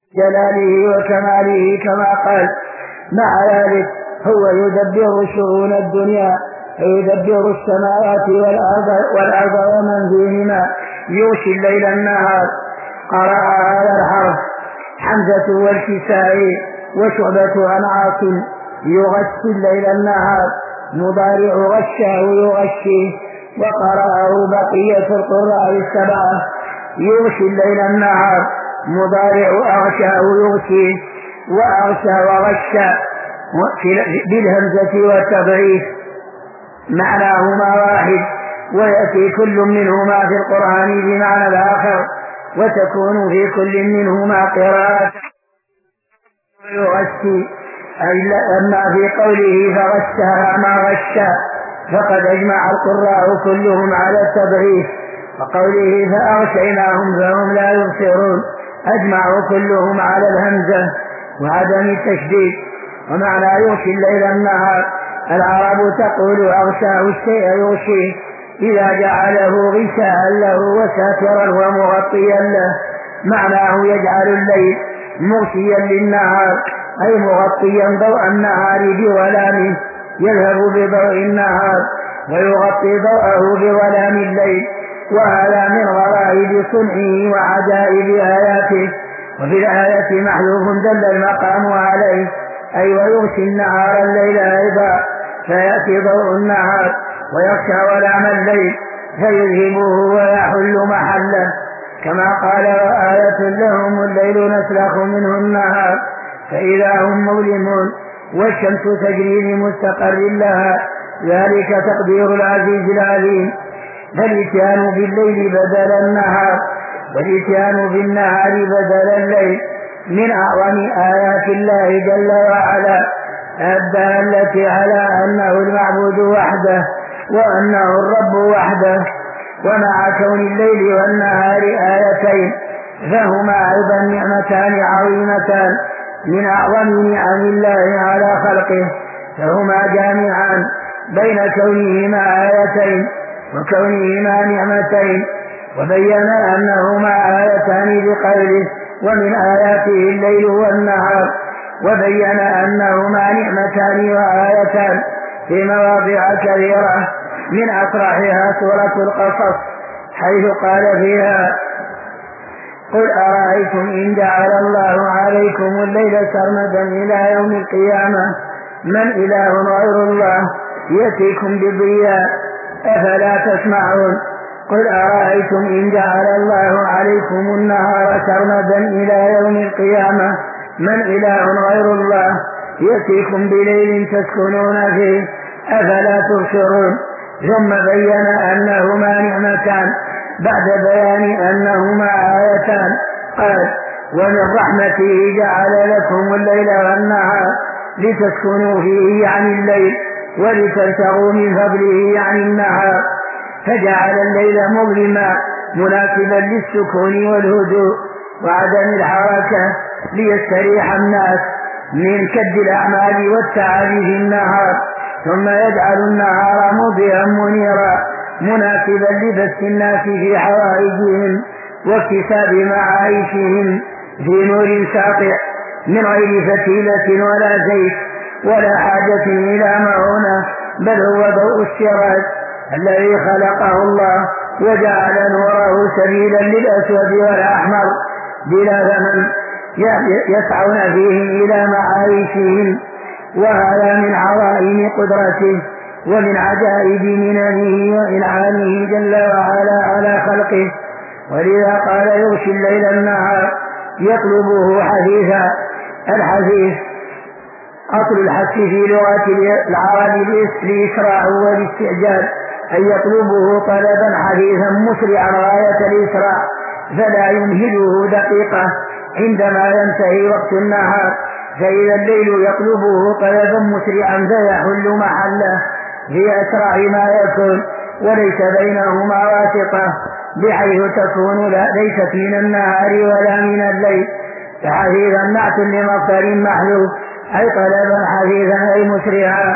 جلاله وكماله كما قال. مع ذلك هو يدبر شؤون الدنيا ويدبر السماوات والأرض ومن فيهما، يغشي الليل النهار. قرأ هذا الحرف حمزة والكسائي وشعبة عن عاصم، يغشي الليل النهار، مضارع غشاه يغشيه. وقرأه بقية القراء السبعة، يغشي الليل النهار، مضارع أغشاه يغشيه، وأغشى وغشى بالهمزة والتضعيف معناهما واحد، ويأتي كل منهما في القرآن بمعنى الآخر، وتكون في كل منهما قراءة يغشي. أما في قوله فغشاها ما غشى فقد أجمع القراء كلهم على التضعيف، وقوله فأغشيناهم فهم لا يبصرون أجمعوا كلهم على الهمزة وعدم التشديد. ومعنى يغشي الليل النهار، العرب تقول أغشاه الشيء يغشيه إذا جعله غشاء له وساترا ومغطيا له. معناه يجعل الليل مغشيا للنهار أي مغطيا ضوء النهار بظلامه، يذهب بضوء النهار ويغطي ضوءه بظلام الليل. وهذا من غرائب صنعه وعجائب آياته. وفي الآية محذوف دل المقام عليه، أي ويغشي النهار الليل أيضا، فيأتي ضوء النهار ويغشى ظلام الليل فيذهبه ويحل محله، كما قال وآية لهم الليل نسلخ منه النهار فإذا هم مظلمون والشمس تجري لمستقر لها، ذلك تقدير العزيز العليم. فالإتيان بالليل بدل النهار والإتيان بالنهار بدل الليل من أعظم آيات الله جل وعلا، الدالة على أنه المعبود وحده وأنه الرب وحده. ومع كون الليل والنهار آيتين فهما أيضا نعمتان عظيمتان من أعظم نعم الله على خلقه، فهما جامعان بين كونهما آيتين وكونهما نعمتين. وبين أنهما آيتان بقوله ومن آياته الليل والنهار، وبين أنهما نعمتان وآيتان في مواضع كثيرة، من أصرحها سورة القصص حيث قال فيها قل أرأيتم إن جعل الله عليكم الليل سرمدا إلى يوم القيامة من إله غير الله يأتيكم بضياء أفلا تسمعون. قل أرأيتم إن جعل الله عليكم النهار سرمدا إلى يوم القيامة من إله غير الله يأتيكم بليل تسكنون فيه أفلا تبصرون. ثم بين أنهما نعمتان بعد بيان أنهما آيتان، قال ومن رحمته جعل لكم الليل والنهار لتسكنوا فيه عن الليل ولتبتغوا من فضله عن النهار، فجعل الليل مظلما مناسبا للسكون والهدوء وعدم الحركة ليستريح الناس من كد الأعمال والتعب في النهار، ثم يجعل النهار مضيئا منيرا مناسبا لبث الناس في حوائجهم واكتساب معايشهم في نور ساطع من غير فتيلة ولا زيت ولا حاجة إلى معونة، بل هو ضوء السراج الذي خلقه الله وجعل نوره سبيلا للأسود والأحمر بلا ثمن يسعون فيه إلى معايشهم. وهذا من عظائم قدرته ومن عجائب مننه وإنعامه جل وعلا على خلقه. ولذا قال يغشي الليل النهار يطلبه حثيثا. الحثيث أصل الحث في لغة العرب الإسراع والاستعجال، أن يطلبه طلبا حثيثا مسرعا غاية الإسراع فلا يمهله دقيقة عندما ينتهي وقت النهار، فإذا الليل يطلبه طلبا مسرعا فيحل محله في أسرع ما يكون وليس بينهما واسطة، بحيث تكون ليست من النهار ولا من الليل. فحثيثا نعت لمصدر محذوف أي طلبا حثيثا أي مسرعا،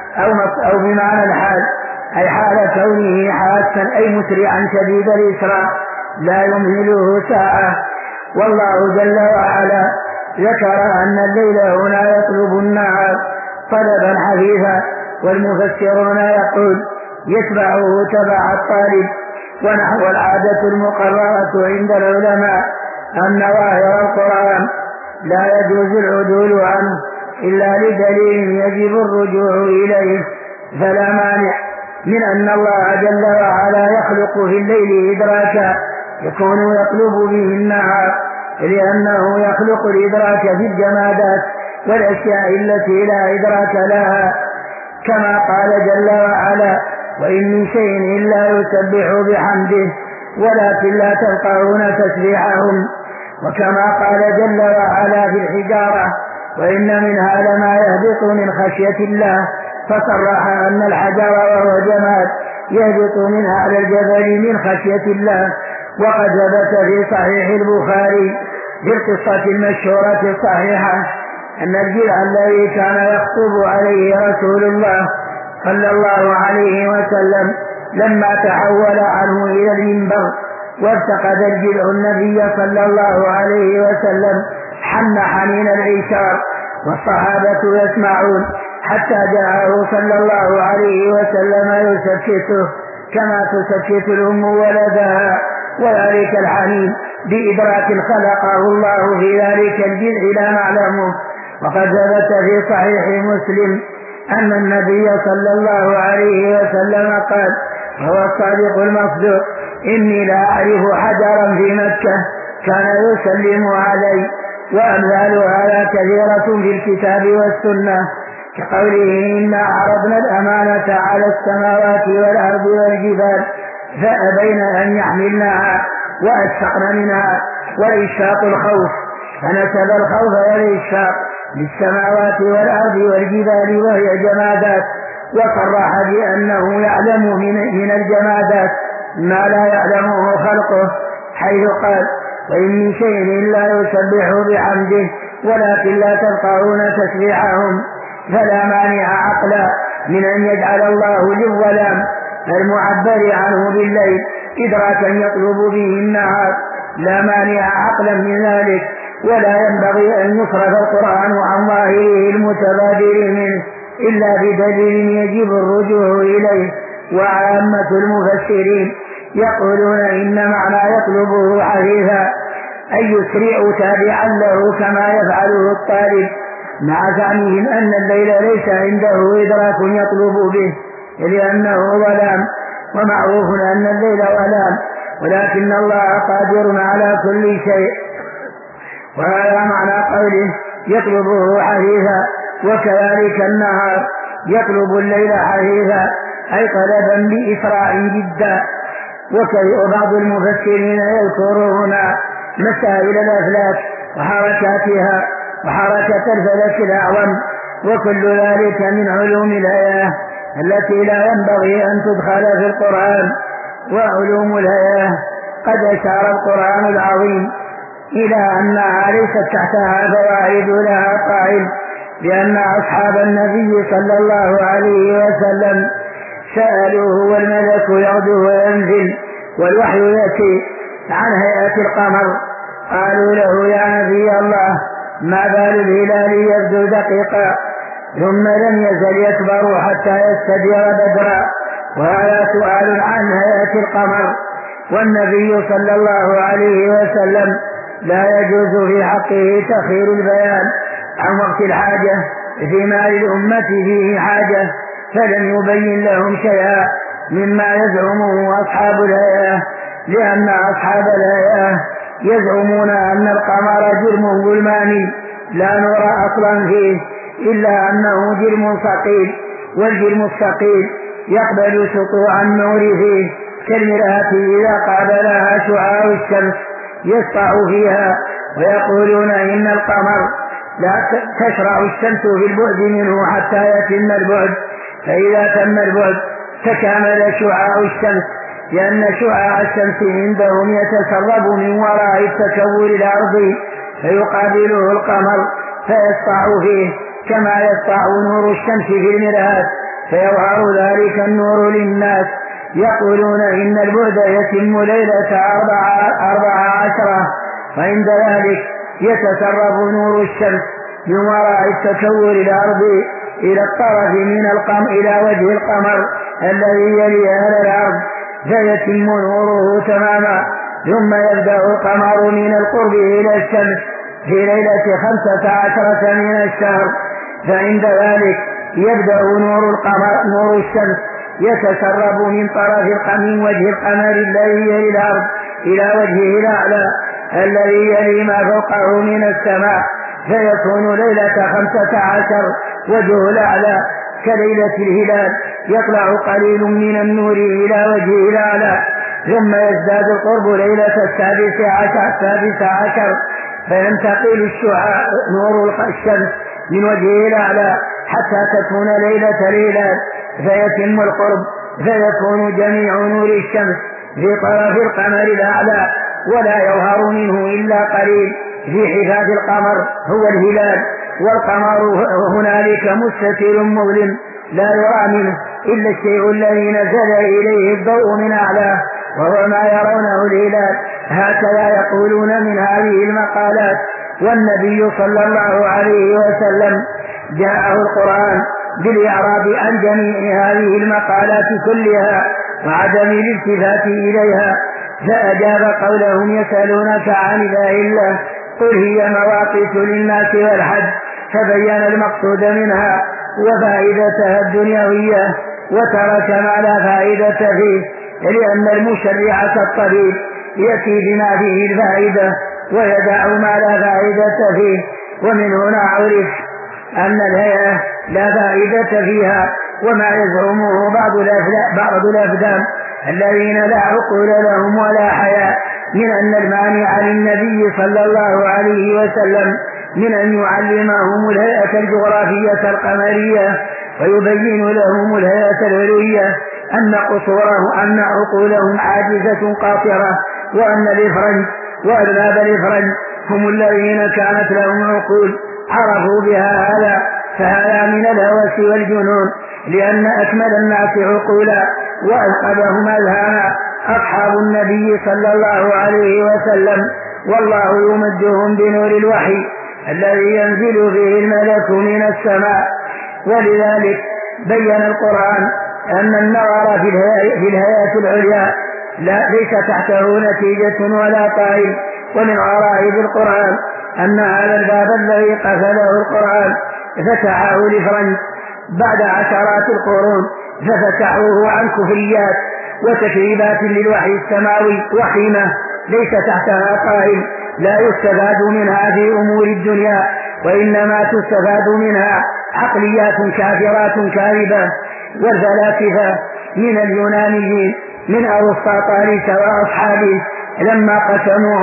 أو بمعنى الحال أي حال كونه حاسا أي مسرعا شديد الإسراع لا يمهله ساعة. والله جل وعلا ذكر أن الليل هنا يطلب النهار طلبا حثيثا، والمفسرون يقول يتبعه تبع الطالب. ونحو العادة المقررة عند العلماء أن ظاهر القرآن لا يجوز العدول عنه إلا لدليل يجب الرجوع إليه، فلا مانع من أن الله جل وعلا يخلق في الليل إدراكا يكون يطلب به النهار، لأنه يخلق الإدراك في الجمادات والأشياء التي لا إدراك لها، كما قال جل وعلا وإن من شيء إلا يسبح بحمده ولكن لا تفقهون تسبيحهم، وكما قال جل وعلا في الحجارة وإن منها لما يهبط من خشية الله، فصرح أن الحجر وهو جماد يهبط من أعلى الجبل من خشية الله. وقد ثبت في صحيح البخاري في القصة المشهورة الصحيحة أن الجذع الذي كان يخطب عليه رسول الله صلى الله عليه وسلم لما تحول عنه إلى المنبر وارتقد الجذع النبي صلى الله عليه وسلم حن حنين العشار، والصحابة يسمعون حتى جاءه صلى الله عليه وسلم يسكته كما تسكت الأم ولدها، وذلك الحنين بإدراك خلقه الله في ذلك الجذع لا نعلمه. وقد ثبت في صحيح مسلم أن النبي صلى الله عليه وسلم قال هو الصادق المصدوق إني لا أعرف حجرا في مكة كان يسلم علي. وأمثال هذا كثيرة في الكتاب والسنة، كقوله إنا عرضنا الأمانة على السماوات والأرض والجبال فأبين أن يحملنها وأشفقن منها، والإشفاق الخوف، فنسب الخوف والإشفاق للسماوات والأرض والجبال وهي جمادات، وصرح بأنه يعلم من الجمادات ما لا يعلمه خلقه، حيث قال وإن من شيء إلا يسبح بحمده ولكن لا تفقهون تسبيحهم. فلا مانع عقلا من أن يجعل الله للظلام المعبر عنه بالليل إدراكا يطلب به النهار، لا مانع عقلا من ذلك، ولا ينبغي أن يصرف القرآن عن ظاهره المتبادر منه إلا بدليل يجب الرجوع إليه. وعامة المفسرين يقولون إن معنى يطلبه حثيثا أن يسرع تابعا له كما يفعله الطالب، مع زعمهم أن الليل ليس عنده إدراك يطلب به لأنه ظلام، ومعروف أن الليل ظلام ولكن الله قادر على كل شيء. وهذا معنى قوله يطلبه حثيثا. وكذلك النهار يطلب الليل حثيثا أي طلبا بإسراع جدا. وبعض المفسرين يذكر هنا مسائل الأفلاك وحركاتها وحركة الفلك الأعظم، وكل ذلك من علوم الهيئة التي لا ينبغي أن تدخل في القرآن. وعلوم الهيئة قد أشار القرآن العظيم إلى أنها ليست تحتها فوائد لها قائل، لأن أصحاب النبي صلى الله عليه وسلم سألوه والملك يغدو وينزل والوحي يأتي عن هيئة القمر، قالوا له يا نبي الله ما بال الهلال يبدو دقيقا ثم لم يزل يكبر حتى يستدير بدرا. وهذا سؤال عن هيئة القمر، والنبي صلى الله عليه وسلم لا يجوز في حقه تأخير البيان عن وقت الحاجة فيما للأمة فيه حاجة، فلم يبين لهم شيئا مما يزعمه أصحاب الهيئة، لأن أصحاب الهيئة يزعمون أن القمر جرم ظلماني لا نور أصلا فيه إلا أنه جرم ثقيل، والجرم الثقيل يقبل سطوع النور فيه كالمرآة إذا قابلها شعاع الشمس يسطع فيها. ويقولون إن القمر لا تشرع الشمس في البعد منه حتى يتم البعد، فإذا تم البعد تكامل شعاع الشمس، لأن شعاع الشمس عندهم يتسرب من وراء التكور الأرضي فيقابله القمر فيسطع فيه كما يسطع نور الشمس في المرآة فيظهر ذلك النور للناس. يقولون إن البعد يتم ليلة 14 وعند ذلك يتسرب نور الشمس من وراء التكور الأرض إلى الطرف إلى وجه القمر الذي يلي أهل الأرض فيتم نوره تماما، ثم يبدأ القمر من القرب إلى الشمس في ليلة 15 من الشهر، فعند ذلك يبدأ نور الشمس يتسرب من وجه القمر الذي يلي الأرض إلى وجهه الأعلى الذي يلي ما فوقه من السماء، فيكون ليلة 15 وجه الأعلى كليلة الهلال، يطلع قليل من النور إلى وجهه الأعلى، ثم يزداد القرب ليلة 16 فينتقل نور الشمس من وجهه الأعلى حتى تكون ليلة الهلال، فيتم القرب فيكون جميع نور الشمس في طرف القمر الأعلى، ولا يظهر منه إلا قليل في حفاظ القمر هو الهلال، والقمر هنالك مستتر مظلم لا يرى منه إلا الشيء الذي نزل إليه الضوء من أعلاه وهو ما يرونه الهلال. هكذا يقولون من هذه المقالات. والنبي صلى الله عليه وسلم جاءه القرآن بالإعراب عن جميع هذه المقالات كلها وعدم الالتفات إليها، فأجاب قولهم يسألونك عن الأهلة قل هي مواقيت للناس والحج، فبين المقصود منها وفائدتها الدنيوية وترك ما لا فائدة فيه، لأن المشرع كالطبيب يأتي بما فيه الفائدة ويدع ما لا فائدة فيه. ومن هنا عرف أن الهيئة لا فائدة فيها، وما يزعمه بعض الأفدام الذين لا عقول لهم ولا حياء من أن المانع للنبي صلى الله عليه وسلم من أن يعلمهم الهيئة الجغرافية القمرية ويبين لهم الهيئة العلوية أن عقولهم عاجزة قاصرة، وأن الإفرنج وأذناب الإفرنج هم الذين كانت لهم عقول عرفوا بها هذا، فهذا من الهوس والجنون، لأن أكمل الناس عقولا وأثقلهم أذهانا أصحاب النبي صلى الله عليه وسلم، والله يمدهم بنور الوحي الذي ينزل به الملك من السماء. ولذلك بين القرآن أن النظر في الهيئات العليا ليس تحته نتيجة ولا طائل. ومن غرائب القرآن أن هذا الباب الذي قفله القرآن فتحه لفرنج بعد عشرات القرون، ففتحوه عن كفريات وتكذيبات للوحي السماوي وخيمة ليس تحتها طائل لا يستفاد منها في أمور الدنيا، وإنما تستفاد منها عقليات كافرات كاذبة. والفلاسفة من اليونانيين من أرسطاطالس وأصحابه لما قسموا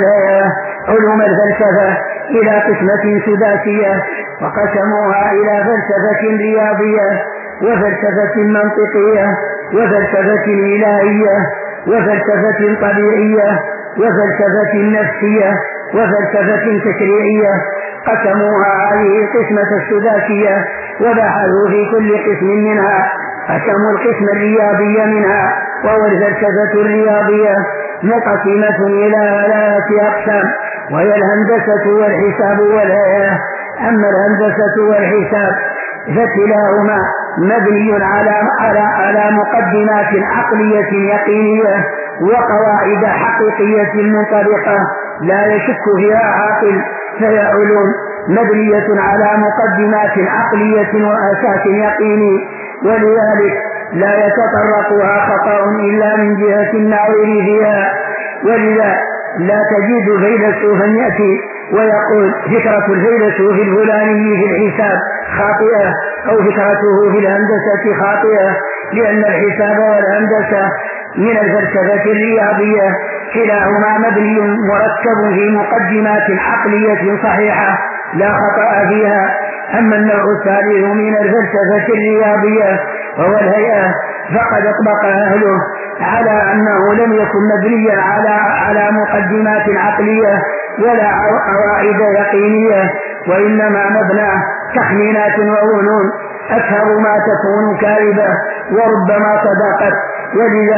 علوم الفلسفة إلى قسمة سداسية، وقسموها إلى فلسفة رياضية وفلسفة منطقية وفلسفة إلهية وفلسفة طبيعية وفلسفة نفسية وفلسفة تشريعية. قسموها هذه القسمة السداسية وبحثوا في كل قسم منها، قسموا القسم الرياضي منها وهو الفلسفة الرياضية مقسمة إلى 3 أقسام، وهي الهندسة والحساب والهيئة. أما الهندسة والحساب فكلاهما مبني على مقدمات عقلية يقينية وقواعد حقيقية منطبقة لا يشك فيها عاقل، فهي علوم مبنية على مقدمات عقلية وأساس يقيني، ولذلك لا يتطرقها خطأ إلا من جهة الناظر فيها. ولذا لا تجد فيلسوفا يأتي ويقول فكرة الفيلسوف الفلاني في الحساب خاطئة أو فكرته في الهندسة خاطئة، لأن الحساب والهندسة من الفلسفة الرياضية كلاهما مبني مركب في مقدمات عقلية صحيحة لا خطأ فيها. أما النوع الثالث من الفلسفة الرياضية وهو الهيئة فقد أطبق أهله على أنه لم يكن مبنيا على مقدمات عقلية ولا قواعد يقينية، وإنما مبنى تخمينات وظنون أكثر ما تكون كاذبة وربما صدقت. ولذا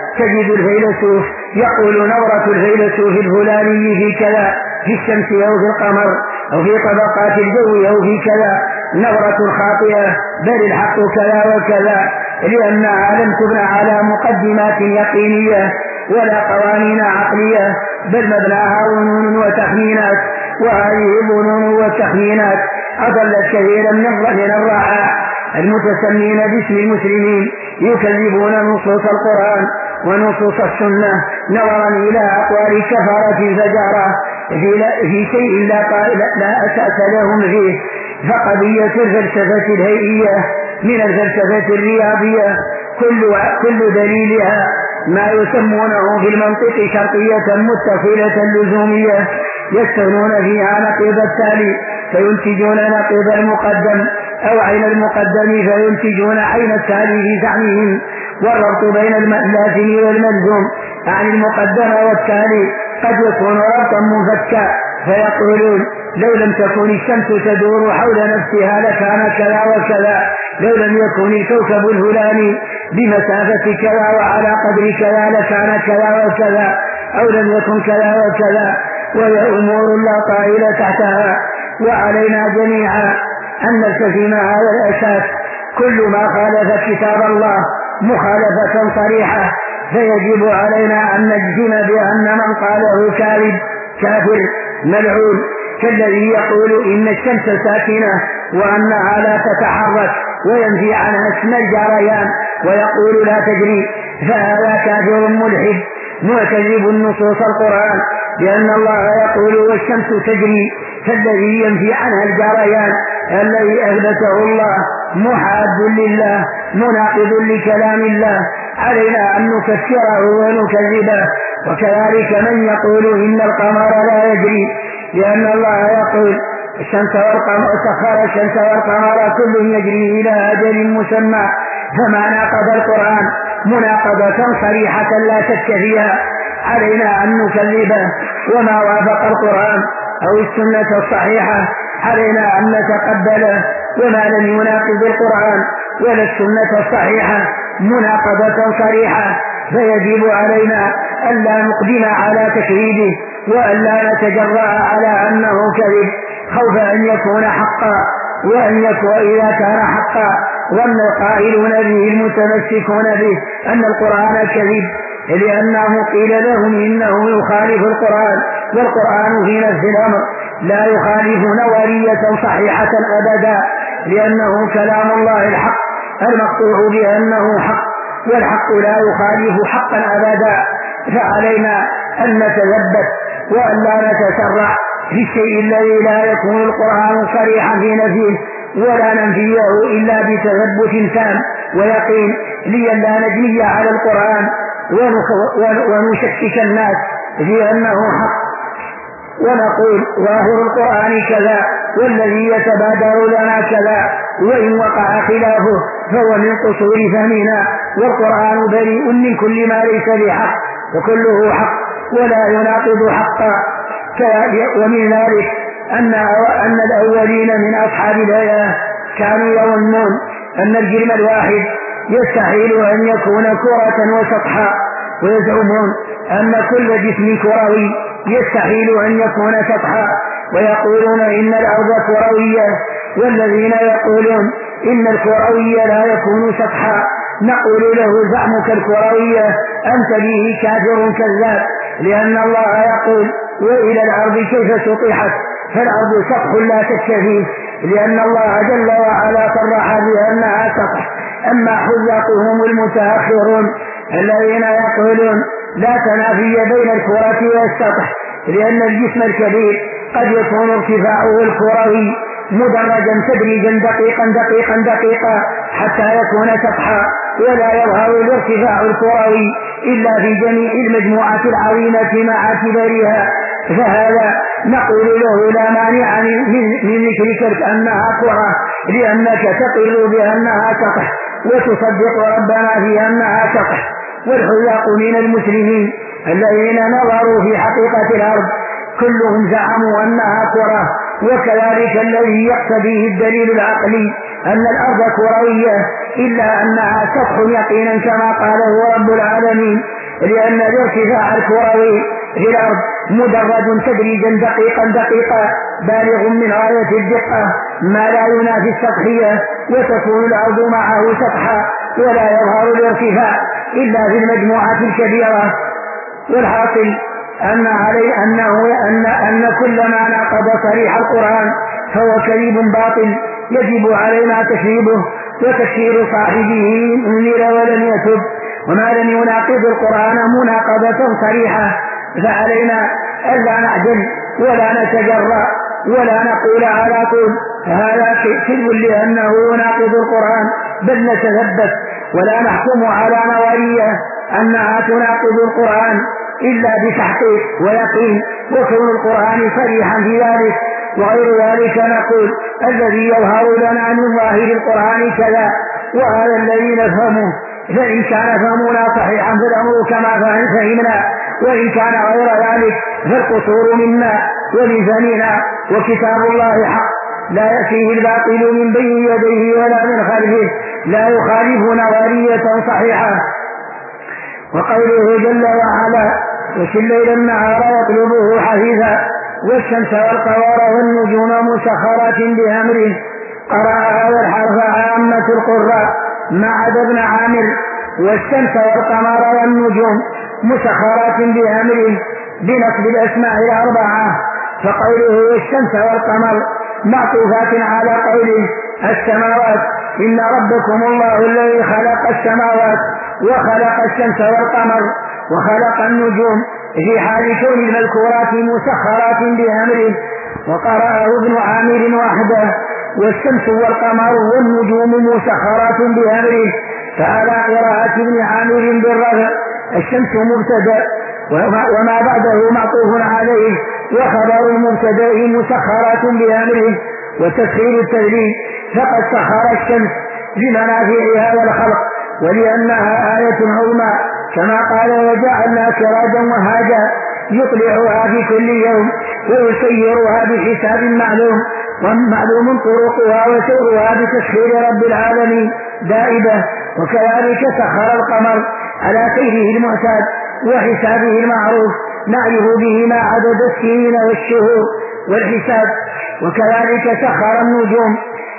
تجد الفيلسوف يقول نظرة الفيلسوف الفلاني في كذا، في الشمس أو في القمر أو في طبقات الجو أو في كذا نظرة خاطئة، بل الحق كذا وكذا، لأنها لم تبنى على مقدمات يقينية ولا قوانين عقلية، بل مبناها ظنون وتخمينات، وهذه الظنون والتخمينات أضلت كثيرا من الرعاع المتسمين باسم المسلمين، يكذبون نصوص القرآن ونصوص السنة نظرا إلى أقوال كفرة فجارة في شيء لا أساس لهم فيه. فقضية الفلسفة الهيئية من الفلسفة الرياضية كل دليلها ما يسمونه في المنطق شرطية متصلة لزومية، يستغنون فيها نقيض التالي فينتجون نقيض المقدم، أو عين المقدم فينتجون عين التالي في زعمهم. والربط بين اللازم والملزوم عن المقدم والتالي قد يكون ربطا منفكا، فيقولون لو لم تكن الشمس تدور حول نفسها لكان كذا وكذا، لو لم يكن الكوكب الفلاني بمسافة كذا وعلى قدر كذا لكان كذا وكذا، أو لم يكن كذا وكذا، وهي أمور لا طائل تحتها. وعلينا جميعا أن نلتزم هذا الأساس، كل ما خالف كتاب الله مخالفة صريحة فيجب علينا أن نجزم بأن من قاله كاذب كافر ملعون، كالذي يقول إن الشمس ساكنة وأنها لا تتحرك وينفي عنها اسم الجريان ويقول لا تجري، فهذا كافر ملحد معتذب نصوص القرآن، لأن الله يقول والشمس تجري، فالذي ينفي عنها الجريان الذي أثبته الله محاد لله مناقض لكلام الله، علينا أن نكفره ونكذبه. وكذلك من يقول إن القمر لا يجري، لأن الله يقول الشمس والقمر سخر الشمس والقمر كل يجري إلى أجل مسمى، فما ناقض القرآن مناقضة صريحة لا شك فيها، علينا أن نكذبه. وما وافق القرآن أو السنة الصحيحة علينا أن نتقبله، وما لم يناقض القرآن ولا السنة الصحيحة مناقضة صريحة فيجب علينا ألا نقدم على تكذيبه وألا نتجرأ على أنه كذب، خوف أن يكون حقا، وأن يكون إذا كان حقا ظن القائلون به المتمسكون به أن القرآن كذب، لأنه قيل لهم إنه يخالف القرآن، والقرآن في نفس الأمر لا يخالف نظرية صحيحة أبدا، لأنه كلام الله الحق المقطوع بأنه حق، والحق لا يخالف حقا أبدا. فعلينا أن نتثبت وأن لا نتسرع في الشيء الذي لا يكون القرآن صريحا في نفيه، ولا ننفيه إلا بتثبت تام ويقين، لئلا نجني على القرآن ونشكك الناس في أنه حق، ونقول ظاهر القرآن كذا والذي يتبادر لنا كذا، وإن وقع خلافه فهو من قصور فهمنا، والقرآن بريء من كل ما ليس بحق وكله حق ولا يناقض حقا. ومن ذلك أن الأولين من أصحاب الآية كانوا يظنون أن الجرم الواحد يستحيل أن يكون كرة وسطحا، ويزعمون أن كل جسم كروي يستحيل أن يكون سطحا، ويقولون إن الأرض كروية، والذين يقولون إن الكروي لا يكون سطحا نقول له زعمك الكروية أنت به كافر كذاب، لأن الله يقول وإلى الأرض كيف سطحت، فالأرض سطح لا شك فيه، لأن الله جل وعلا صرح بأنها سطح. أما حذاقهم المتأخرون الذين يقولون لا تنافي بين الكرة والسطح، لأن الجسم الكبير قد يكون ارتفاعه الكروي مدرجا تدريجا دقيقا حتى يكون سطحا، ولا يظهر الارتفاع الكروي إلا في جميع المجموعات العظيمة مع كبرها، فهذا نقول له لا مانع من ذكرك أنها كرة، لأنك تقر بأنها سطح وتصدق ربنا في أنها سطح. والحذاق من المسلمين الذين نظروا في حقيقة الأرض كلهم زعموا أنها كرة، وكذلك الذي يقتضيه الدليل العقلي أن الأرض كروية، إلا أنها سطح يقينا كما قاله رب العالمين لأن الارتفاع الكروي في الأرض مدرج تدريجا دقيقا بالغ من غاية الدقة ما لا ينافي السطحية، وتكون الأرض معه سطحا ولا يظهر الارتفاع إلا في المجموعة الكبيرة. والحاصل أن كل ما ناقض صريح القرآن فهو كذب باطل يجب علينا تكذيبه وتكفير صاحبه إن أمر ولم يتب. وما لم يناقض القرآن مناقضة صريحة فعلينا ألا نعجل ولا نتجرأ ولا نقول على طول هذا كذب لأنه يناقض القرآن، بل نتثبت ولا نحكم على نظرية أنها تناقض القرآن إلا بتحقيق ويقين وكون القرآن صريحا في ذلك. وغير ذلك نقول الذي يظهر لنا من ظاهر القرآن كذا وهذا الذي نفهمه، فإن كان فهمنا صحيحا فالأمر كما فهمنا، وإن كان غير ذلك فالقصور منا ومن فهمنا. وكتاب الله حق لا يأتيه الباطل من بين يديه ولا من خلفه لا يخالف نظرية صحيحة. وقوله جل وعلا وفي الليل النهار يطلبه حثيثا والشمس والقمر والنجوم مسخرات بأمره. قرأ هذا الحرف عامة القراء ما عدا ابن عامر. والشمس والقمر والنجوم مسخرات بأمره بنصب الأسماء الأربعة. فقوله الشمس والقمر معطوفات على قوله السماوات إن ربكم الله الذي خلق السماوات وخلق الشمس والقمر وخلق النجوم في حال كون المذكورات مسخرات بأمره. وقرأه ابن عامر وحده والشمس والقمر والنجوم مسخرات بأمره. فعلى قراءة ابن عامر بالرفع الشمس مبتدأ وما بعده معطوف عليه وخبر المبتدأ مسخرات بأمره. وتسخير التدريج فقد سخر الشمس لمنافع هذا الخلق ولأنها آية عظمى كما قال وجعلنا سراجا وهاجا يطلعها في كل يوم ويسيرها بحساب معلوم طرقها وسيرها بتسخير رب العالمين دائبة. وكذلك سخر القمر على سيره المعتاد وحسابه المعروف نعرف به ما عدد السنين والشهور والحساب. وكذلك سخر النجوم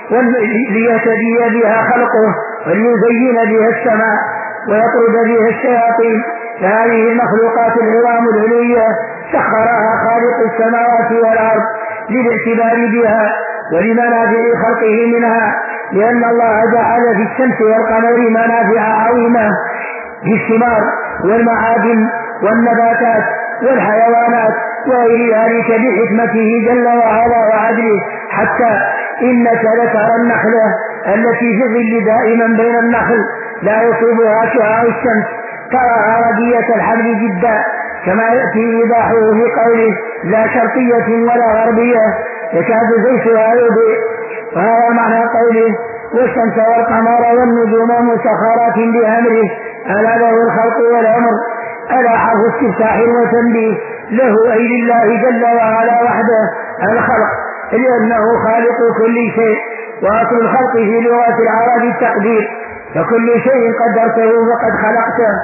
ليهتدي بها خلقه وليزين بها السماء ويطرد بها الشياطين. فهذه المخلوقات العظام العلوية سخرها خالق السماوات والأرض للاعتبار بها ولمنافع خلقه منها، لأن الله جعل في الشمس والقمر منافع عظيمة في الثمار والمعادن والنباتات والحيوانات وغير ذلك بحكمته جل وعلا وعدله. حتى إنك لترى النخلة التي في الظل دائما بين النخل لا يصيبها شعاع الشمس تراها ردية الحبل جدا كما يأتي إيضاحه في قوله لا شرقية ولا غربية يكاد زيتها يضيء. وهذا معنى قوله والشمس والقمر والنجوم مسخرات بأمره ألا له الخلق والأمر. ألا حرف استفتاح وتنبيه له أي لله جل وعلا وحده الخلق لأنه خالق كل شيء. وأصل الخلق في لغة العرب التقدير فكل شيء قدرته فقد خلقته.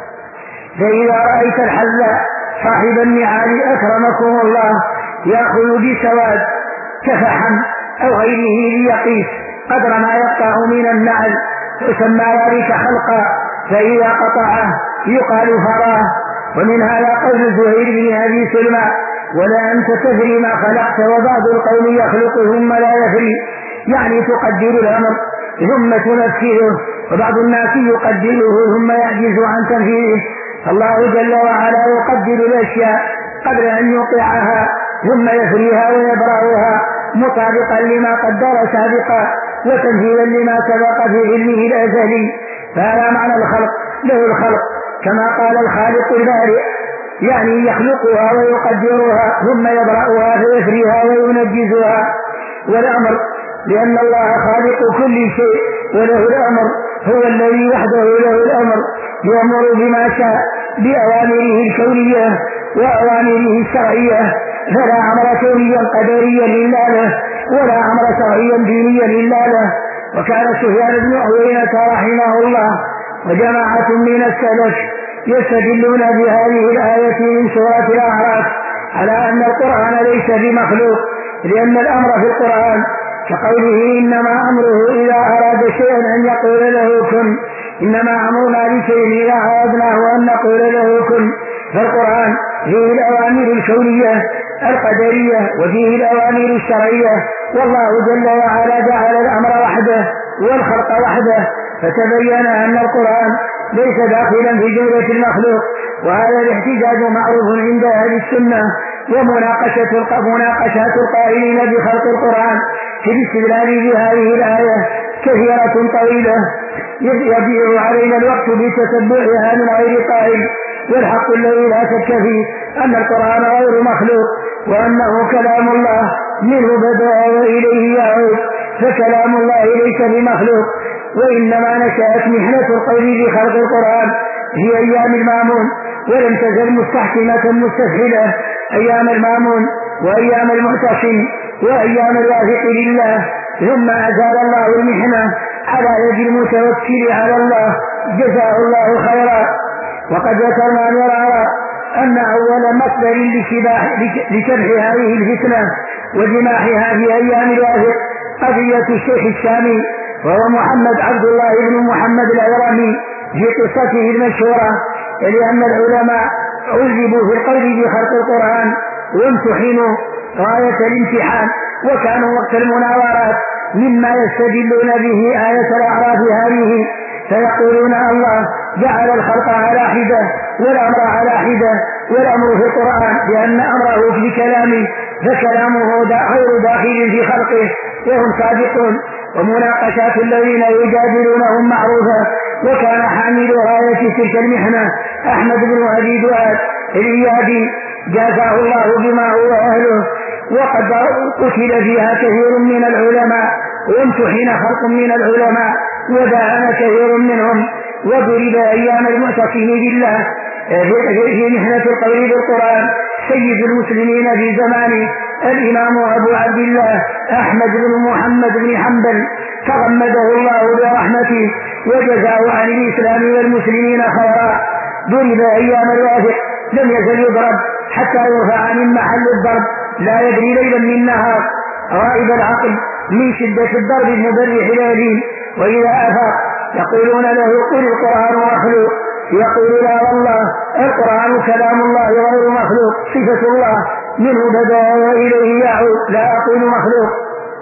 فإذا رأيت الحل صاحب النعال أكرمكم الله يأخذ بسواد كفحا أو غيره ليقيس قدر ما يقطع من النعل يسمى ذلك خلقا، فإذا قطعه يقال فراه. ومن هذا قول زهير بن أبي سلمى ولا أنت تدري ما خلقت. وبعض القول يخلق ثم لا يفري يعني تقدر الأمر ثم تنفذه، وبعض الناس يقدره ثم يعجز عن تنفيذه. الله جل وعلا يقدر الأشياء قبل أن يوقعها ثم يفريها ويبرأها مطابقا لما قدر سابقا وتنفيذا لما سبق في علمه الأزلي. فهذا معنى الخلق له الخلق كما قال الخالق البارئ يعني يخلقها ويقدرها ثم يبرأها فيفريها وينجزها. والأمر لأن الله خالق كل شيء وله الأمر هو الذي وحده له الأمر يأمر بما شاء بأوامره الكونية وأوامره الشرعية. فلا أمر كونيا قدريا إلا له ولا أمر شرعيا دينيا إلا له. وكان سفيان بن عيينة رحمه الله وجماعة من السلف يستدلون بهذه الآية من سورة الأعراف على أن القرآن ليس بمخلوق، لأن الأمر في القرآن كقوله إنما أمره إذا أراد شيئا أن يقول له كن، إنما أمرنا لشيء إذا أردناه أن نقول له كن. فالقرآن فيه الأوامر الكونية القدرية وفيه الأوامر الشرعية، والله جل وعلا جعل الأمر وحده والخلق وحده، فتبين أن القرآن ليس داخلا في جملة المخلوق. وهذا الاحتجاج معروف عند أهل السنة، ومناقشات القائلين بخلق القرآن في الاستدلال بهذه الآية كثيرة طويلة يضيع علينا الوقت بتتبعها من غير قائل. والحق الذي لا شك فيه أن القرآن غير مخلوق، وأنه كلام الله منه بدأ وإليه يعود، فكلام الله ليس بمخلوق. وإنما نشأت محنة القول بخلق القرآن في أيام المامون، ولم تزل مستحكمة مستسهلة أيام المامون وأيام المعتصم وأيام الواثق لله، ثم أزال الله المحنة على يد المتوكل على الله جزاه الله خيرا. وقد ذكرنا مرارا أن أول مصدر لشبح هذه الفتنة وجماحها في أيام الواثق قضية الشيخ الشامي، وهو محمد عبد الله بن محمد الأورامي في قصته المشهورة، لأن العلماء عذبوا في القول بخلق القرآن وامتحنوا غاية الامتحان، وكانوا وقت المناورات مما يستدلون به آية الأعراف هذه، فيقولون الله جعل الخلق على حدة والأمر على حدة، والأمر في القرآن لأن أمره في كلامه فكلامه غير داخل في خلقه، وهم صادقون. ومناقشات الذين يجادلونهم معروفة. وكان حامل راية تلك المحنة أحمد بن أبي دؤاد الإيادي جازاه الله بما هو أهله، وقد قتل فيها كثير من العلماء وامتحن خلق من العلماء ودعنا كثير منهم، وضرب أيام المعتصم بالله في محنة القول بالقرآن سيد المسلمين في زمانه الإمام أبو عبد الله أحمد بن محمد بن حنبل تغمده الله برحمته وجزاه عن الإسلام والمسلمين خيرا. ضرب أيام الواثق لم يزل يضرب حتى يرفع من محل الضرب، لا يدري ليلا من نهار، غائب العقل من شدة الضرب المبرح الأليم. وإذا أفاق يقولون له قل القرآن مخلوق، يقول لا والله القرآن كلام الله غير مخلوق، صفة الله منه بدأ وإليه يعود، لا أقول مخلوق.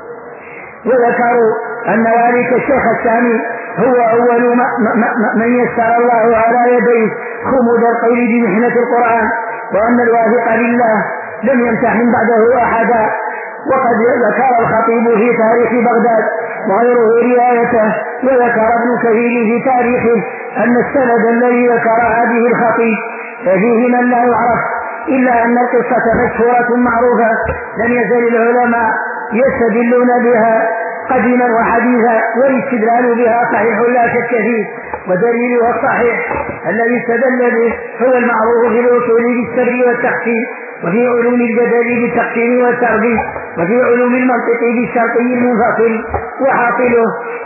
وذكروا أن ذلك الشيخ الشامي هو أول من يسر الله على يديه خمود القول بمحنة القرآن، وأن الواثق لله لم يمتحن بعده أحدا. وقد ذكر الخطيب في تاريخ بغداد وغيره روايته، وذكر ابن كثير في تاريخه أن السند الذي ذكر هذه الخطيب فيه من لا يعرف، إلا أن القصة مشهورة معروفة لم يزل العلماء يستدلون بها قديما وحديثا، والاستدلال بها صحيح لا شك فيه، ودليلها الصحيح الذي استدل به هو المعروف في الأصول بالسر والتحسين، وفي علوم الجدل بالتقسيم والترغيب، وفي علوم المنطق بالشرطي المنفصل. وحاصله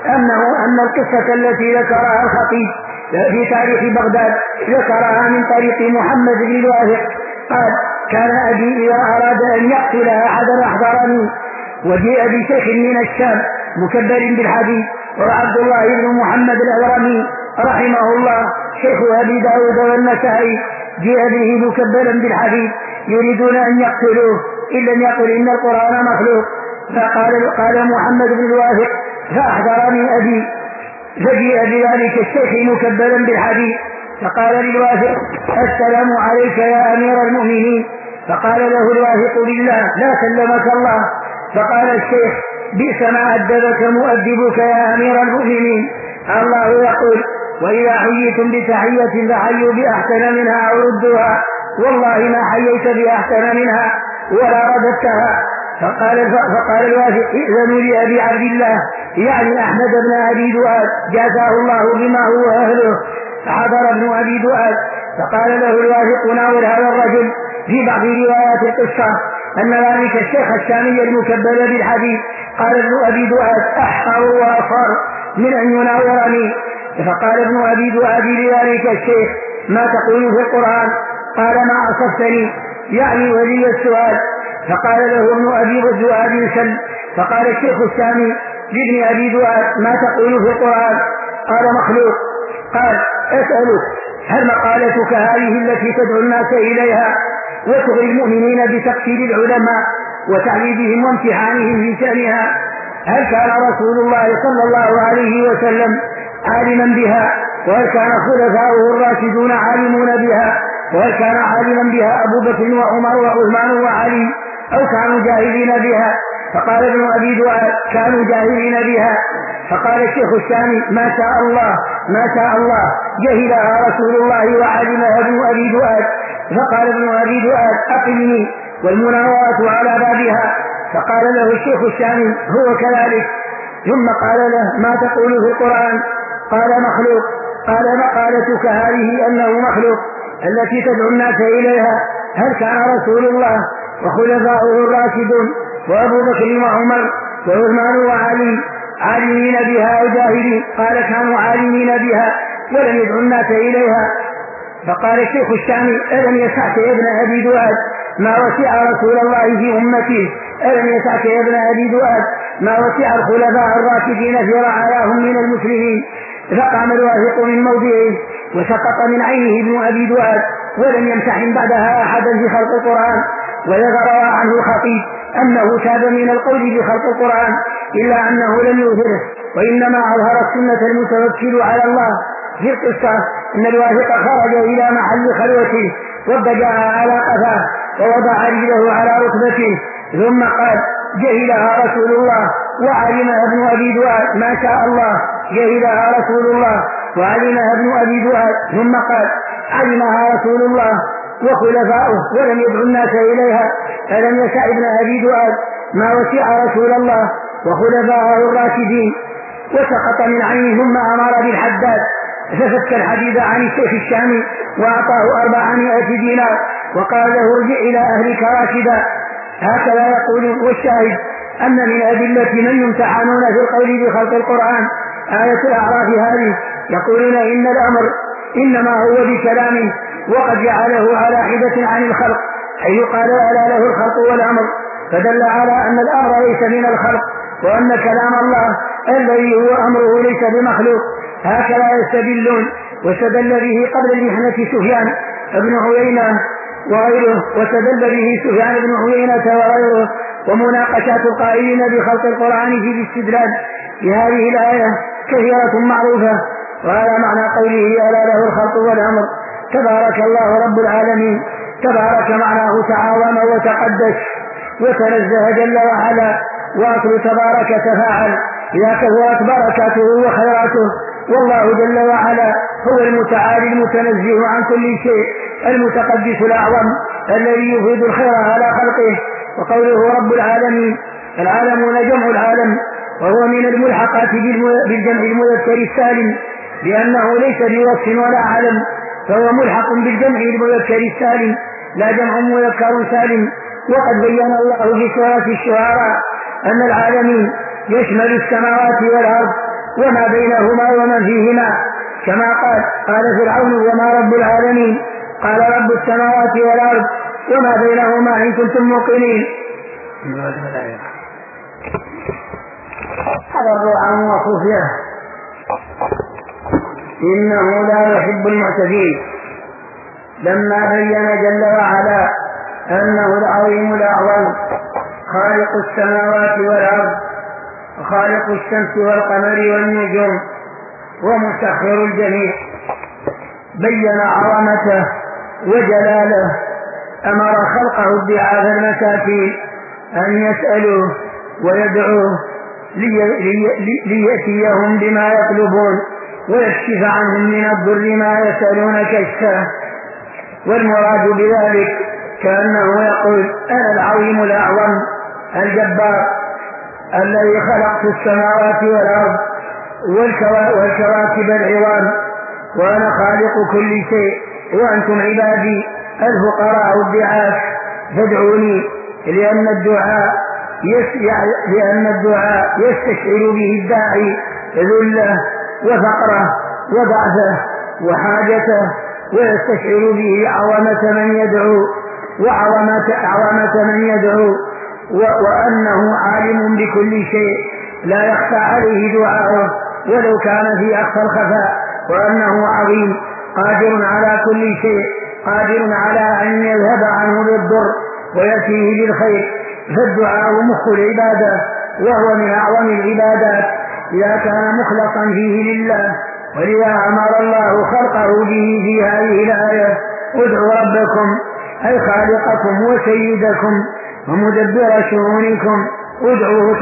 أن القصة التي ذكرها الخطيب في تاريخ بغداد ذكرها من طريق محمد بن الواثق قال كان أبي إذا أراد أن يقتل أحدا أحضرني، وجيء بشيخ من الشام مكبر بالحديث، وعبد الله بن محمد الأورامي رحمه الله شيخ أبي داود والنسائي جيء به مكبرا بالحديث يريدون أن يقتلوه إن لم يقل إن القرآن مخلوق. قال محمد بن الواثق فأحضرني أبي، فجيء بذلك الشيخ مكبرا بالحديث فقال للواثق السلام عليك يا أمير المؤمنين، فقال له الواثق لله لا سلمك الله. فقال الشيخ بئس ما أدبك مؤدبك يا أمير المؤمنين، الله يقول وإذا حييتم بتحية فحيوا بأحسن منها أو ردوها، والله ما حييت بأحسن منها ولا رددتها. فقال الواثق ائذنوا لأبي عبد الله يعني أحمد بن أبي دؤاد جازاه الله بما هو أهله. فحضر ابن أبي دؤاد فقال له الواثق ناول هذا الرجل في بعض روايات القصة أن ذلك الشيخ الشامي المكبل بالحديث قال ابن أبي دؤاد أحقر وأصار من أن يناورني. فقال ابن أبي دؤاد لذلك الشيخ ما تقول في القرآن؟ قال ما أصبتني، يعني ولي السؤال. فقال له ابن أبي ذؤاب سل. فقال الشيخ الشامي لابن أبي ذؤاب ما تقول في القرآن؟ قال مخلوق. قال أسألك هل مقالتك هذه التي تدعو الناس إليها وتغري المؤمنين بتقتيل العلماء وتعذيبهم وامتحانهم في شأنها، هل كان رسول الله صلى الله عليه وسلم عالما بها؟ وهل كان خلفاؤه الراشدون عالمون بها؟ وهل كان عالما بها أبو بكر وعمر وعثمان وعلي أو كانوا جاهلين بها؟ فقال ابن أبي ذؤاب كانوا جاهلين بها. فقال الشيخ الشامي ما شاء الله ما شاء الله، جهلها رسول الله وعلمها ابن أبي ذؤاب. فقال ابن أبي ذؤاب أقلني والمناورة على بابها. فقال له الشيخ الشامي هو كذلك. ثم قال له ما تقول في القرآن؟ قال مخلوق. قال مقالتك هذه أنه مخلوق التي تدعو الناس إليها، هل كان رسول الله وخلفاؤه الراشدون وأبو بكر وعمر وعثمان وعلي عالمين بها أو جاهلين؟ قال كانوا عالمين بها ولم يدعو الناس إليها. فقال الشيخ الشامي ألم يسعك يا ابن أبي ذؤاب ما وسع رسول الله في أمته؟ ألم يسعك يا ابن أبي ذؤاب ما وسع الخلفاء الراشدين في رعاياهم من المسلمين؟ فقام الواثق من موضعه وسقط من عينه ابن أبي ذؤاب ولم يمتحن بعدها أحدا في خلق القرآن. وذكر عنه الخطيب أنه تاب من القول بخلق القرآن إلا أنه لم يظهره، وإنما أظهر السنة المتوكل على الله. في القصة أن الواثق خرج إلى محل خلوته وضجع على قفاه ووضع رجله على ركبته ثم قال جهلها رسول الله وعلمها ابن أبي ذؤاب ما شاء الله، جهلها رسول الله وعلمها ابن أبي ذؤاب. ثم قال علمها رسول الله وخلفاؤه ولم يدعو الناس إليها، ألم يسع ابن أبي ذؤاب ما وسع رسول الله وخلفاءه الراشدين؟ وسقط من عينه ثم أمر بالحداد ففك الحديد عن الشيخ الشامي وأعطاه 400 دينار وقال له ارجع إلى أهلك راشدا. هكذا يقول. والشاهد أن من أدلة من يمتحنون في القول بخلق القرآن آية الأعراف هذه، يقولون إن الأمر إنما هو بكلامه وقد جعله على حدة عن الخلق حيث قال ألا له الخلق والأمر، فدل على أن الأمر ليس من الخلق وأن كلام الله الذي هو أمره ليس بمخلوق. هكذا يستدلون. واستدل به قبل المحنة سفيان بن عيينة وغيره، واستدل به سفيان بن عيينة وغيره. ومناقشات القائلين بخلق القرآن في الاستدلال بهذه الآية كثيرة معروفة. وهذا معنى قوله ألا له الخلق والأمر. تبارك الله رب العالمين، تبارك معناه تعاظم وتقدس وتنزه جل وعلا، وأصل تبارك تفاعل إذا كثرت بركاته وخيراته. والله جل وعلا هو المتعالي المتنزه عن كل شيء المتقدس الأعظم الذي يفيد الخير على خلقه. وقوله رب العالمين، العالمون جمع العالم وهو من الملحقات بالجمع المذكر السالم لأنه ليس بوصف ولا علم، فهو ملحق بالجمع المذكر السالم لا جمع مذكر سالم. وقد بين الله في سورة الشعراء أن العالمين يشمل السماوات والأرض وما بينهما ومن فيهما، كما قال فرعون وما رب العالمين؟ قال رب السماوات والأرض وما بينهما إن كنتم موقنين. حذروا عن وصفه إنه لا يحب المعتدين، لما بين جل وعلا أنه العظيم الأعظم خالق السماوات والأرض وخالق الشمس والقمر والنجوم ومسخر الجميع، بين عظمته وجلاله. أمر خلقه بهذا المساكين أن يسألوه ويدعوه ليأتيهم بما يطلبون ويكشف عنهم من الضر ما يسألون كشفه. والمراد بذلك كأنه يقول أنا العظيم الأعظم الجبار الذي خلقت السماوات والأرض والكواكب العظام، وأنا خالق كل شيء وأنتم عبادي الفقراء الضعاف، فادعوني. لأن الدعاء يستشعر به الداعي ذله وفقره وضعفه وحاجته ويستشعر به عظمة من يدعو وأنه عالم بكل شيء لا يخفى عليه دعاؤه ولو كان في أخفى الخفاء، وأنه عظيم قادر على كل شيء، قادر على أن يذهب عنه بالضر ويأتيه بالخير. فالدعاء مخ العبادة، وهو من أعظم العبادات إذا كان مخلصا فيه لله، ولذا أمر الله خلقه به في هذه الآية: ادعوا ربكم أي خالقكم وسيدكم ومدبر شؤونكم، ادعوه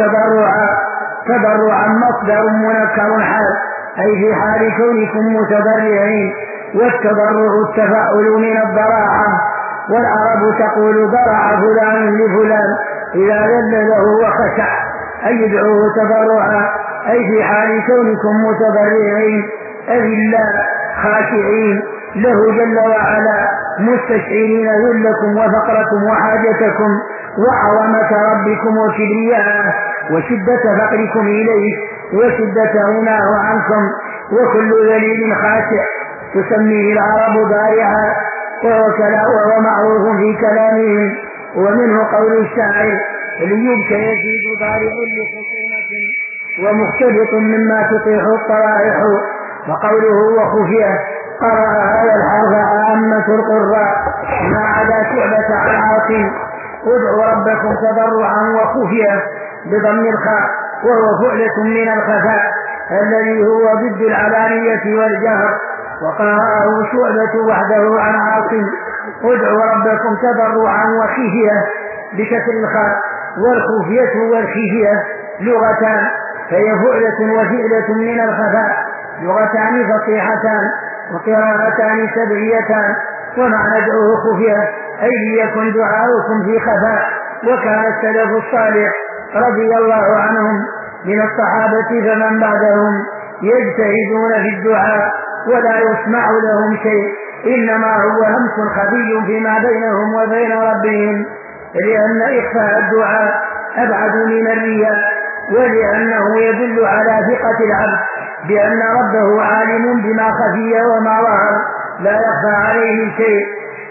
تضرعا مصدر منكر حال، أي في حال كونكم متضرعين. والتضرع التفاؤل من الضراعة، والعرب تقول ضرع فلان لفلان إذا ذل له وخشع، أي ادعوه تضرعا أي في حال كونكم متضرعين أذلاء خاشعين له جل وعلا، مستشعرين ذلكم وفقركم وحاجتكم وعظمة ربكم وكبرياءه وشدة فقركم إليه وشدة غناه عنكم. وكل ذليل خاشع تسميه العرب ضارعا، وهو معروف في كلامهم. ومنه قول الشاعر: ليبك يزيد ضارع لخصومة ومختلط مما تطيح الطرائح. وقوله وخفية قرأ هذا الحرف عامة القراء ما عدا شعبة عن عاصم: ادعوا ربكم تضرعا وخفية بضم الخاء، وهو فعلة من الخفاء الذي هو ضد العلانية والجهر. وقرأه شعبة وحده عن عاصم: ادعوا ربكم تضرعا وخفية بكسر الخاء. والخفية والخفية لغتان، فهي فعلة وفعلة من الخفاء، لغتان فصيحتان وقراءتان سبعيتان. ومعنى ادعوه خفية أي ليكن دعاؤكم في خفاء. وكان السلف الصالح رضي الله عنهم من الصحابة فمن بعدهم يجتهدون في الدعاء ولا يسمع لهم شيء، إنما هو همس خفي فيما بينهم وبين ربهم، لأن إخفاء الدعاء أبعد من الرياء، ولأنه يدل على ثقة العبد بأن ربه عالم بما خفي وما ظهر لا يخفى عليه شيء.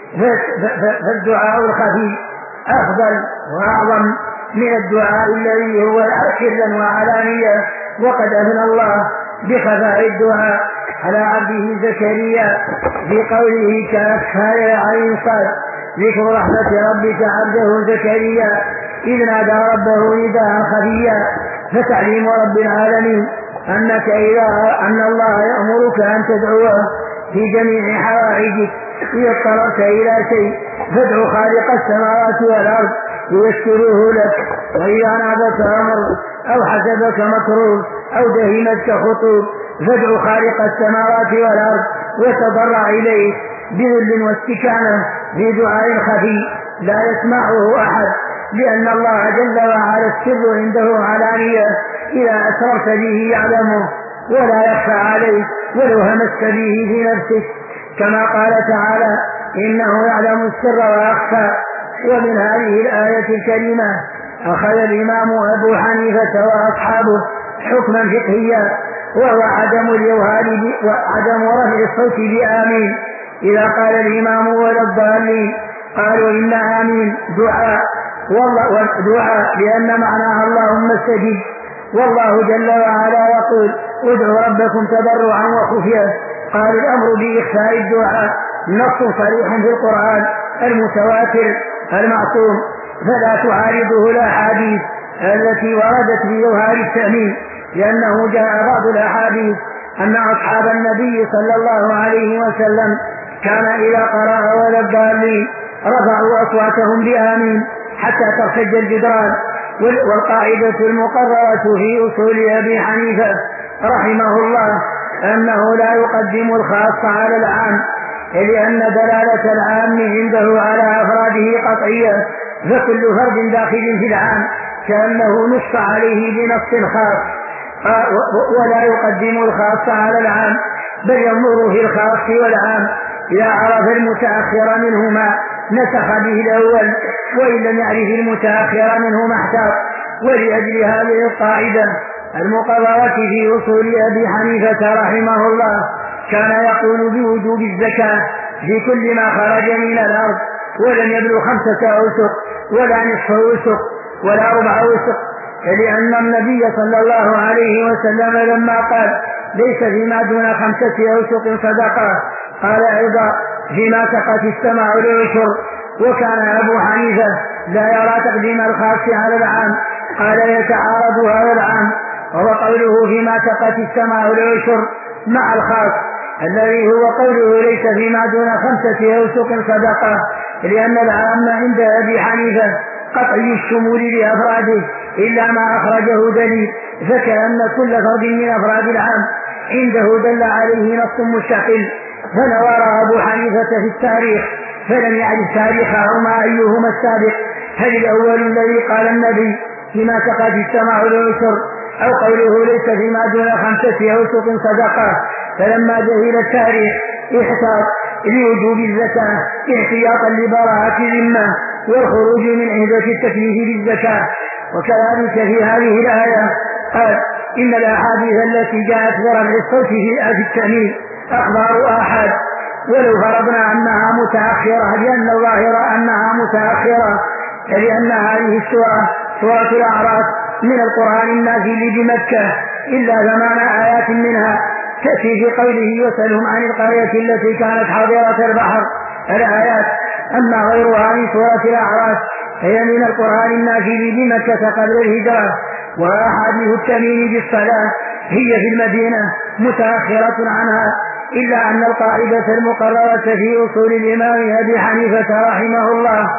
فالدعاء الخفي أفضل وأعظم من الدعاء الذي هو سرا وعلانية. وقد أثنى الله بخفاء الدعاء على عبده زكريا في قوله: كأسفل عين صاد ذكر رحمة ربك عبده زكريا إذ نادى ربه نداء خفيا. فتعليم رب العالمين أن الله يأمرك أن تدعوه في جميع حوائجك. إذا اضطررت إلى شيء فادعو خالق السماوات والأرض ليسره لك، وإذا نابك أمر أو حسبك مكروه أو دهمتك خطوب فادعو خالق السماوات والأرض وتضرع إليه بذل واستكانة في دعاء خفي لا يسمعه أحد، لأن الله جل وعلا السر عنده علانية، إذا أسررت به يعلمه ولا يخفى عليه ولو همست به في نفسك، كما قال تعالى: إنه يعلم السر ويخفى. ومن هذه الآية الكريمة أخذ الإمام أبو حنيفة وأصحابه حكما فقهيا، وهو عدم رفع الصوت بآمين إذا قال الإمام ولا الضالين. قالوا إن آمين دعاء لأن معناها اللهم استجب، والله جل وعلا يقول: ادعوا ربكم تضرعا وخفية. قال الأمر بإخفاء الدعاء نص صريح في القرآن المتواتر المعصوم، فلا تعارضه الأحاديث التي وردت بظهار التأمين، لأنه جاء بعض الأحاديث أن أصحاب النبي صلى الله عليه وسلم كان إذا قرأ ولا الضالين رفعوا أصواتهم بآمين حتى ترتج الجدران. والقاعدة المقررة في أصول أبي حنيفة رحمه الله أنه لا يقدم الخاص على العام، لأن دلالة العام عنده على أفراده قطعية، فكل فرد داخل في العام كأنه نص عليه بنص خاص، ولا يقدم الخاص على العام بل ينظر في الخاص والعام. إذا عرف المتأخر منهما نسخ به الأول، وإن لم يعرف المتأخر منهما احتاط. ولأجل هذه القاعدة المقررة في أصول أبي حنيفة رحمه الله كان يقول بوجوب الزكاة في كل ما خرج من الأرض، ولم يبلغ 5 أوسق ولا نصف أوسق ولا ربع أوسق، لأن النبي صلى الله عليه وسلم لما قال ليس فيما دون 5 أوسق صدقة قال أيضا فيما سقت السماء العشر. وكان أبو حنيفة لا يرى تقديم الخاص على العام، قال يتعارض هذا العام وهو قوله فيما سقت السماء العشر مع الخاص الذي هو قوله ليس فيما دون 5 أوسق صدقة، لأن العام عند أبي حنيفة قطعي الشمول لأفراده إلا ما أخرجه دليل، فكأن كل فرد من أفراد العام عنده دل عليه نص مستقل. فنظر أبو حنيفة في التاريخ فلم يعرف تاريخهما أيهما السابق، هل الأول الذي قال النبي فيما سقت السماء العشر أو قوله ليس فيما دون 5 أوسق صدقة. فلما جهل التاريخ احتاط لوجوب الزكاة احتياطا لبراءة الذمة والخروج من عهدة التكليف بالزكاة. وكذلك في هذه الآية قال إن الأحاديث التي جاءت برفع الصوت في التأمين أخبار آحاد، ولو فرضنا أنها متأخرة لأن الظاهر أنها متأخرة، لأن هذه السورة سورة الأعراف من القرآن النازل بمكة إلا 8 آيات منها تأتي في قوله وسألهم عن القرية التي كانت حاضرة البحر الآيات. أما غيرها من سورة الأعراف هي من القرآن النازل بمكة قبل الهجرة. وأحاديث التأمين بالصلاة هي في المدينة متأخرة عنها، إلا أن القاعدة المقررة في أصول الإمام أبي حنيفة رحمه الله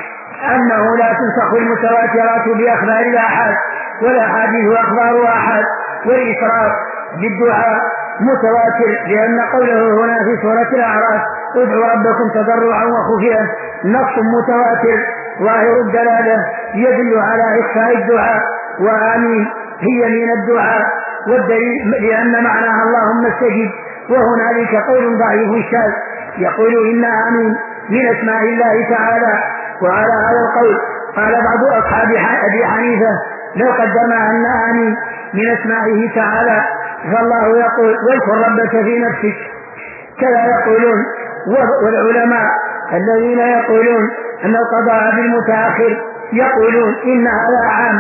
أنه لا تنسخ المتواترات بأخبار الآحاد، والأحاديث أخبار آحاد، والإسراف بالدعاء متواتر، لأن قوله هنا في سورة الأعراف ادعوا ربكم تضرعا وخفيا نص متواتر ظاهر الدلالة يدل على إخفاء الدعاء، وآمين هي من الدعاء، والدليل لأن معناها اللهم استجب. وهنالك قول ضعيف شاذ يقول إن آمين من أسماء الله تعالى، وعلى هذا القول قال بعض أصحاب أبي حنيفة لو قدرنا أن آمين من أسمائه تعالى فالله يقول واذكر ربك في نفسك كذا يقولون. والعلماء الذين يقولون أن القضاء بالمتأخر يقولون إن هذا عام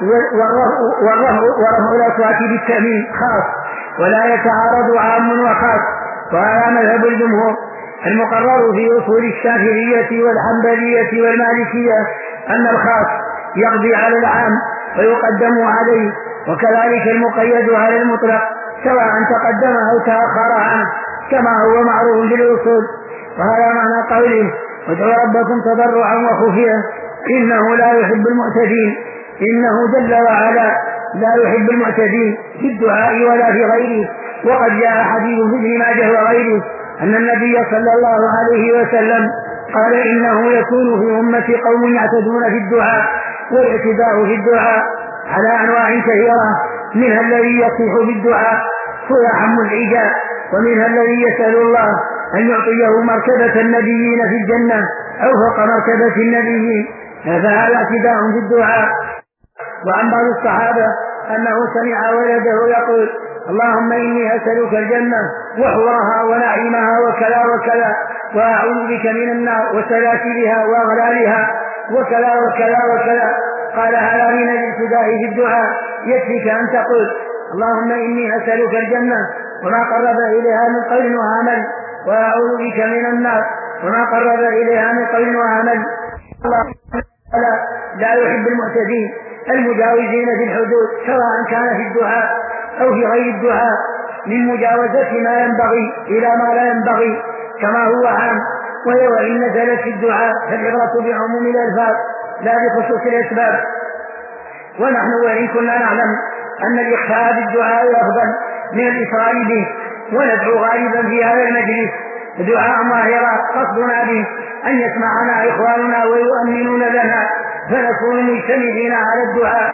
ورفع الأصوات بالتأمين خاص ولا يتعارض عام وخاص. وهذا مذهب الجمهور المقرر في أصول الشافعية والحنبلية والمالكية أن الخاص يقضي على العام ويقدم عليه، وكذلك المقيد على المطلق سواء تقدم أو تأخر عنه كما هو معروف بالأصول. وهذا معنى قوله وادعوا ربكم تضرعا وخفيا إنه لا يحب المعتدين، إنه جل وعلا لا يحب المعتدين في الدعاء ولا في غيره. وقد جاء حديث في ابن ماجه وغيره أن النبي صلى الله عليه وسلم قال إنه يكون في أمتي قوم يعتدون في الدعاء، والاعتداء في الدعاء على أنواع كثيرة، منها الذي يصيح بالدعاء ويعم العجاء، ومنها الذي يسأل الله أن يعطيه مرتبة النبيين في الجنة أو فوق مرتبة النبيين، فهذا اعتداء في الدعاء. وعن بعض الصحابة أنه سمع ولده يقول اللهم إني أسألك الجنة وحورها ونعيمها وكذا وكذا، وأعوذ بك من النار وسلاسلها وأغلالها وكذا وكذا وكذا. قال هذا من الابتداء في الدعاء، يكفيك أن تقول اللهم إني أسألك الجنة وما قرب إليها من قول وعمل، وأعوذ بك من النار وما قرب إليها من قول وعمل. الله لا يحب المعتدين المجاوزين في الحدود سواء كان في الدعاء أو في غير الدعاء من مجاوزة ما ينبغي إلى ما لا ينبغي كما هو عام. وإن نزلت في الدعاء فالعبرة بعموم الألفاظ لا بخصوص الأسباب. ونحن وإن كنا نعلم أن الإخفاء بالدعاء أفضل من الإسرار به، وندعو غالبا في هذا المجلس دعاء ظاهرا قصدنا به أن يسمعنا إخواننا ويؤمنون لنا فنكون مجتمعين على الدعاء.